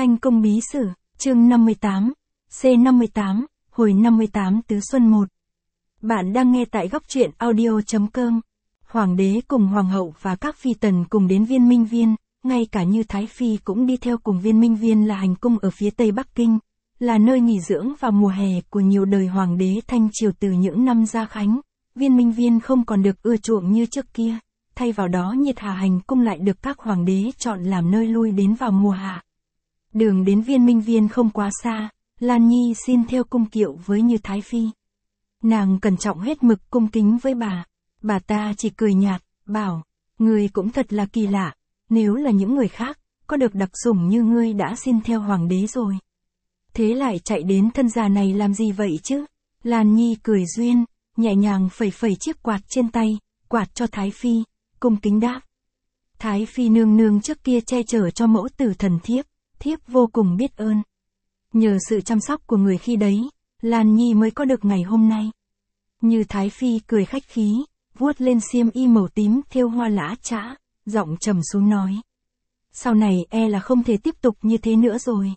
Thanh Cung Bí Sử, chương 58, C58, hồi 58 Tứ Xuân 1. Bạn đang nghe tại góc truyện audio.com. Hoàng đế cùng hoàng hậu và các phi tần cùng đến Viên Minh Viên, ngay cả như Thái Phi cũng đi theo cùng Viên Minh Viên là hành cung ở phía tây Bắc Kinh, là nơi nghỉ dưỡng vào mùa hè của nhiều đời hoàng đế Thanh triều từ những năm Gia Khánh. Viên Minh Viên không còn được ưa chuộng như trước kia, thay vào đó Nhiệt Hà hành cung lại được các hoàng đế chọn làm nơi lui đến vào mùa hạ. Đường đến Viên Minh Viên không quá xa, Lan Nhi xin theo cung kiệu với Như Thái Phi. Nàng cẩn trọng hết mực cung kính với bà ta chỉ cười nhạt, bảo, ngươi cũng thật là kỳ lạ, nếu là những người khác, có được đặc sủng như ngươi đã xin theo hoàng đế rồi. Thế lại chạy đến thân già này làm gì vậy chứ? Lan Nhi cười duyên, nhẹ nhàng phẩy phẩy chiếc quạt trên tay, quạt cho Thái Phi, cung kính đáp. Thái Phi nương nương trước kia che chở cho mẫu tử thần thiếp vô cùng biết ơn. Nhờ sự chăm sóc của người khi đấy, Lan Nhi mới có được ngày hôm nay. Như Thái Phi cười khách khí, vuốt lên xiêm y màu tím thêu hoa lã chã, giọng trầm xuống nói. Sau này e là không thể tiếp tục như thế nữa rồi.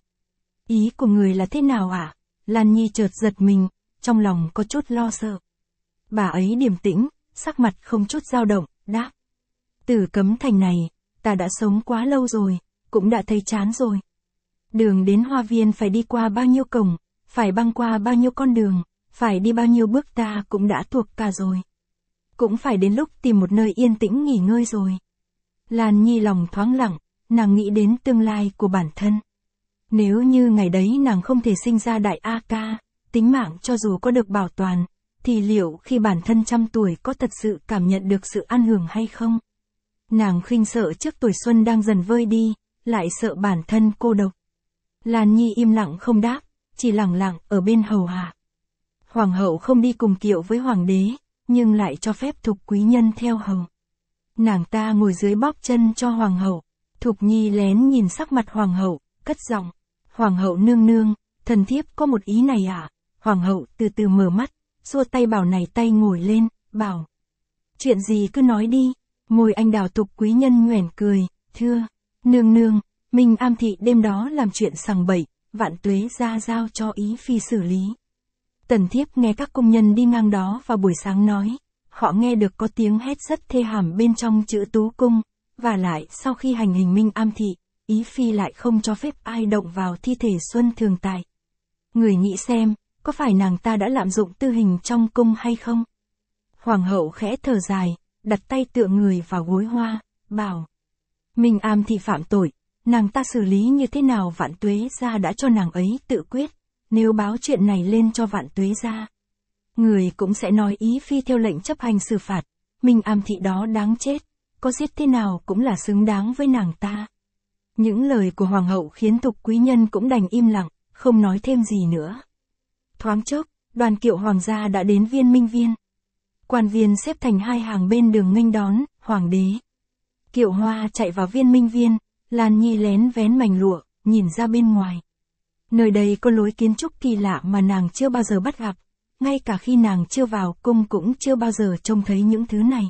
Ý của người là thế nào ạ? Lan Nhi chợt giật mình, trong lòng có chút lo sợ. Bà ấy điềm tĩnh, sắc mặt không chút dao động, đáp. Từ Cấm Thành này, ta đã sống quá lâu rồi, cũng đã thấy chán rồi. Đường đến Hoa Viên phải đi qua bao nhiêu cổng, phải băng qua bao nhiêu con đường, phải đi bao nhiêu bước ta cũng đã thuộc cả rồi. Cũng phải đến lúc tìm một nơi yên tĩnh nghỉ ngơi rồi. Lan Nhi lòng thoáng lặng, nàng nghĩ đến tương lai của bản thân. Nếu như ngày đấy nàng không thể sinh ra đại A Ca, tính mạng cho dù có được bảo toàn, thì liệu khi bản thân 100 tuổi có thật sự cảm nhận được sự an hưởng hay không? Nàng khinh sợ trước tuổi xuân đang dần vơi đi, lại sợ bản thân cô độc. Lan Nhi im lặng không đáp, chỉ lặng lặng ở bên hầu hạ. Hoàng hậu không đi cùng kiệu với hoàng đế, nhưng lại cho phép thục quý nhân theo hầu. Nàng ta ngồi dưới bóp chân cho hoàng hậu. Thục Nhi lén nhìn sắc mặt hoàng hậu, cất giọng. Hoàng hậu nương nương, thần thiếp có một ý này ạ. Hoàng hậu từ từ mở mắt, xua tay bảo này tay ngồi lên, bảo. Chuyện gì cứ nói đi. Môi anh đào thục quý nhân nhoẻn cười, thưa, nương nương, Minh Am thị đêm đó làm chuyện sằng bậy, Vạn Tuế ra giao cho ý phi xử lý. Tần thiếp nghe các công nhân đi ngang đó vào buổi sáng nói, họ nghe được có tiếng hét rất thê hàm bên trong chữ Tú Cung, và lại sau khi hành hình Minh Am thị, ý phi lại không cho phép ai động vào thi thể Xuân Thường Tại. Người nghĩ xem, có phải nàng ta đã lạm dụng tư hình trong cung hay không? Hoàng hậu khẽ thở dài, đặt tay tựa người vào gối hoa, bảo. Minh Am thị phạm tội, nàng ta xử lý như thế nào Vạn Tuế gia đã cho nàng ấy tự quyết, nếu báo chuyện này lên cho Vạn Tuế gia. Người cũng sẽ nói ý phi theo lệnh chấp hành xử phạt, Minh Am thị đó đáng chết, có giết thế nào cũng là xứng đáng với nàng ta. Những lời của hoàng hậu khiến thục quý nhân cũng đành im lặng, không nói thêm gì nữa. Thoáng chốc, đoàn kiệu hoàng gia đã đến Viên Minh Viên. Quan viên xếp thành hai hàng bên đường nghênh đón, hoàng đế. Kiệu hoa chạy vào Viên Minh Viên, Lan Nhi lén vén mảnh lụa, nhìn ra bên ngoài. Nơi đây có lối kiến trúc kỳ lạ mà nàng chưa bao giờ bắt gặp, ngay cả khi nàng chưa vào cung cũng chưa bao giờ trông thấy những thứ này.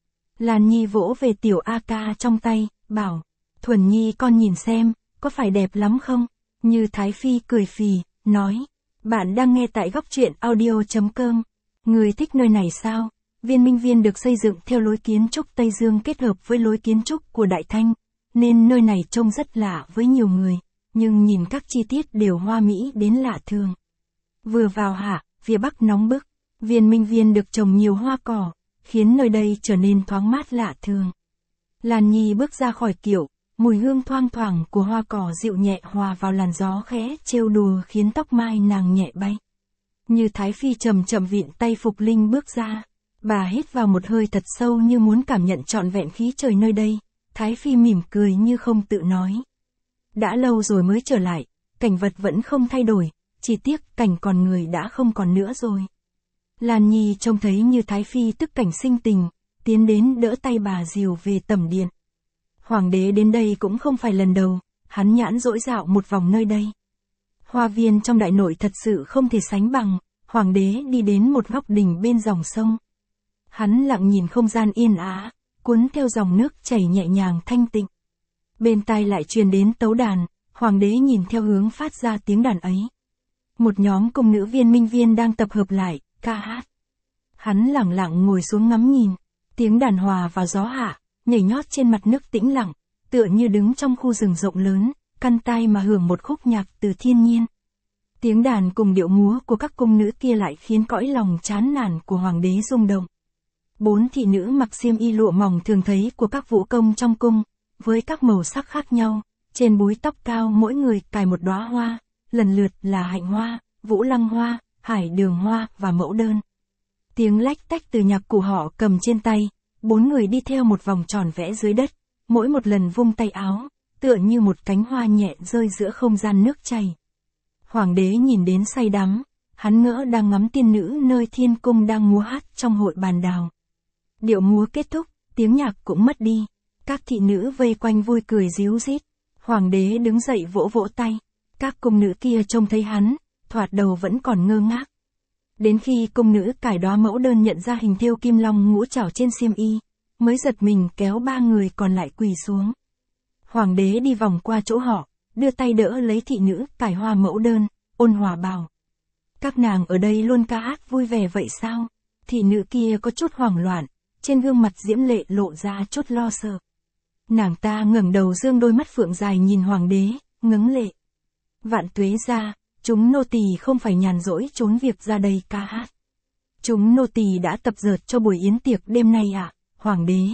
Lan Nhi vỗ về tiểu A Ca trong tay, bảo, Thuần Nhi con nhìn xem, có phải đẹp lắm không? Như Thái Phi cười phì, nói, bạn đang nghe tại góc truyện audio.com. Người thích nơi này sao? Viên Minh Viên được xây dựng theo lối kiến trúc Tây Dương kết hợp với lối kiến trúc của Đại Thanh, nên nơi này trông rất lạ với nhiều người, nhưng nhìn các chi tiết đều hoa mỹ đến lạ thường. Vừa vào hạ, phía bắc nóng bức, Viên Minh Viên được trồng nhiều hoa cỏ, khiến nơi đây trở nên thoáng mát lạ thường. Lan Nhi bước ra khỏi kiệu, mùi hương thoang thoảng của hoa cỏ dịu nhẹ hòa vào làn gió khẽ trêu đùa khiến tóc mai nàng nhẹ bay. Như Thái Phi chậm chậm vịn tay Phục Linh bước ra, bà hít vào một hơi thật sâu như muốn cảm nhận trọn vẹn khí trời nơi đây. Thái Phi mỉm cười như không tự nói. Đã lâu rồi mới trở lại, cảnh vật vẫn không thay đổi, chỉ tiếc cảnh còn người đã không còn nữa rồi. Lan Nhi trông thấy Như Thái Phi tức cảnh sinh tình, tiến đến đỡ tay bà dìu về tẩm điện. Hoàng đế đến đây cũng không phải lần đầu, hắn nhãn dỗi dạo một vòng nơi đây. Hoa viên trong đại nội thật sự không thể sánh bằng, hoàng đế đi đến một góc đình bên dòng sông. Hắn lặng nhìn không gian yên ả, cuốn theo dòng nước chảy nhẹ nhàng thanh tịnh. Bên tai lại truyền đến tấu đàn, Hoàng đế nhìn theo hướng phát ra tiếng đàn ấy. Một nhóm cung nữ viên minh viên đang tập hợp lại, ca hát. Hắn lẳng lặng ngồi xuống ngắm nhìn, tiếng đàn hòa vào gió hạ, nhảy nhót trên mặt nước tĩnh lặng, tựa như đứng trong khu rừng rộng lớn, căn tai mà hưởng một khúc nhạc từ thiên nhiên. Tiếng đàn cùng điệu múa của các cung nữ kia lại khiến cõi lòng chán nản của hoàng đế rung động. 4 thị nữ mặc xiêm y lụa mỏng thường thấy của các vũ công trong cung, với các màu sắc khác nhau, trên búi tóc cao mỗi người cài một đóa hoa, lần lượt là hạnh hoa, vũ lăng hoa, hải đường hoa và mẫu đơn. Tiếng lách tách từ nhạc cụ họ cầm trên tay, 4 người đi theo một vòng tròn vẽ dưới đất, mỗi một lần vung tay áo, tựa như một cánh hoa nhẹ rơi giữa không gian nước chảy. Hoàng đế nhìn đến say đắm, hắn ngỡ đang ngắm tiên nữ nơi thiên cung đang múa hát trong hội bàn đào. Điệu múa kết thúc, tiếng nhạc cũng mất đi, các thị nữ vây quanh vui cười ríu rít. Hoàng đế đứng dậy vỗ vỗ tay, các cung nữ kia trông thấy hắn, thoạt đầu vẫn còn ngơ ngác. Đến khi cung nữ cài đóa mẫu đơn nhận ra hình thêu kim long ngũ trảo trên xiêm y, mới giật mình kéo 3 người còn lại quỳ xuống. Hoàng đế đi vòng qua chỗ họ, đưa tay đỡ lấy thị nữ cài hoa mẫu đơn, ôn hòa bảo. Các nàng ở đây luôn ca hát vui vẻ vậy sao? Thị nữ kia có chút hoảng loạn, trên gương mặt diễm lệ lộ ra chút lo sợ. Nàng ta ngẩng đầu dương đôi mắt phượng dài nhìn hoàng đế, ngấn lệ. Vạn tuế gia, chúng nô tỳ không phải nhàn rỗi trốn việc ra đây ca hát. Chúng nô tỳ đã tập dượt cho buổi yến tiệc đêm nay ạ, hoàng đế.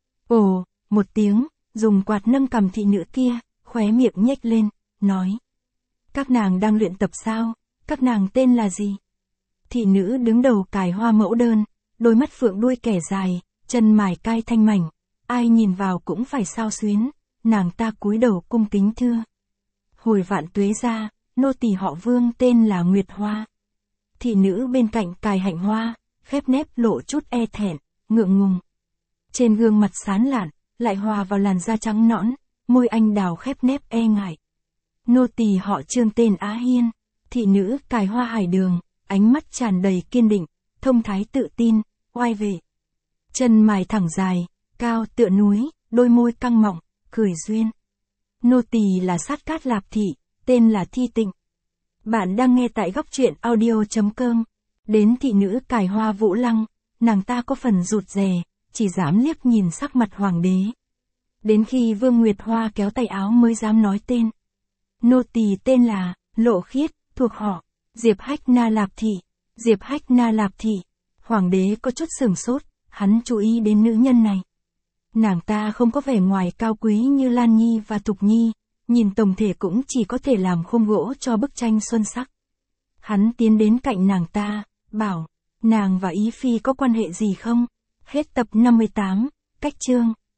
Ồ, một tiếng, dùng quạt nâng cằm thị nữ kia, khóe miệng nhếch lên, nói. Các nàng đang luyện tập sao? Các nàng tên là gì? Thị nữ đứng đầu cài hoa mẫu đơn, đôi mắt phượng đuôi kẻ dài, chân mài cai thanh mảnh. Ai nhìn vào cũng phải xao xuyến, nàng ta cúi đầu cung kính thưa. Hồi vạn tuế gia, nô tỳ họ Vương tên là Nguyệt Hoa. Thị nữ bên cạnh cài hạnh hoa, khép nép lộ chút e thẹn, ngượng ngùng. Trên gương mặt sán lạn, lại hòa vào làn da trắng nõn, môi anh đào khép nép e ngại. Nô tỳ họ Trương tên Á Hiên. Thị nữ cài hoa hải đường, ánh mắt tràn đầy kiên định, thông thái tự tin, oai vệ. Chân mài thẳng dài, cao tựa núi, đôi môi căng mọng, cười duyên. Nô tỳ là Sát Cát Lạp Thị, tên là Thi Tịnh. Bạn đang nghe tại góc truyện audio.com. Đến thị nữ cài hoa vũ lăng, nàng ta có phần rụt rè, chỉ dám liếc nhìn sắc mặt hoàng đế. Đến khi Vương Nguyệt Hoa kéo tay áo mới dám nói tên. Nô tỳ tên là Lộ Khiết, thuộc họ Diệp Hách Na Lạp Thị. Diệp Hách Na Lạp Thị. Hoàng đế có chút sửng sốt, hắn chú ý đến nữ nhân này. Nàng ta không có vẻ ngoài cao quý như Lan Nhi và Thục Nhi, nhìn tổng thể cũng chỉ có thể làm khung gỗ cho bức tranh xuân sắc. Hắn tiến đến cạnh nàng ta, bảo, nàng và Ý Phi có quan hệ gì không? Hết tập 58, cách chương.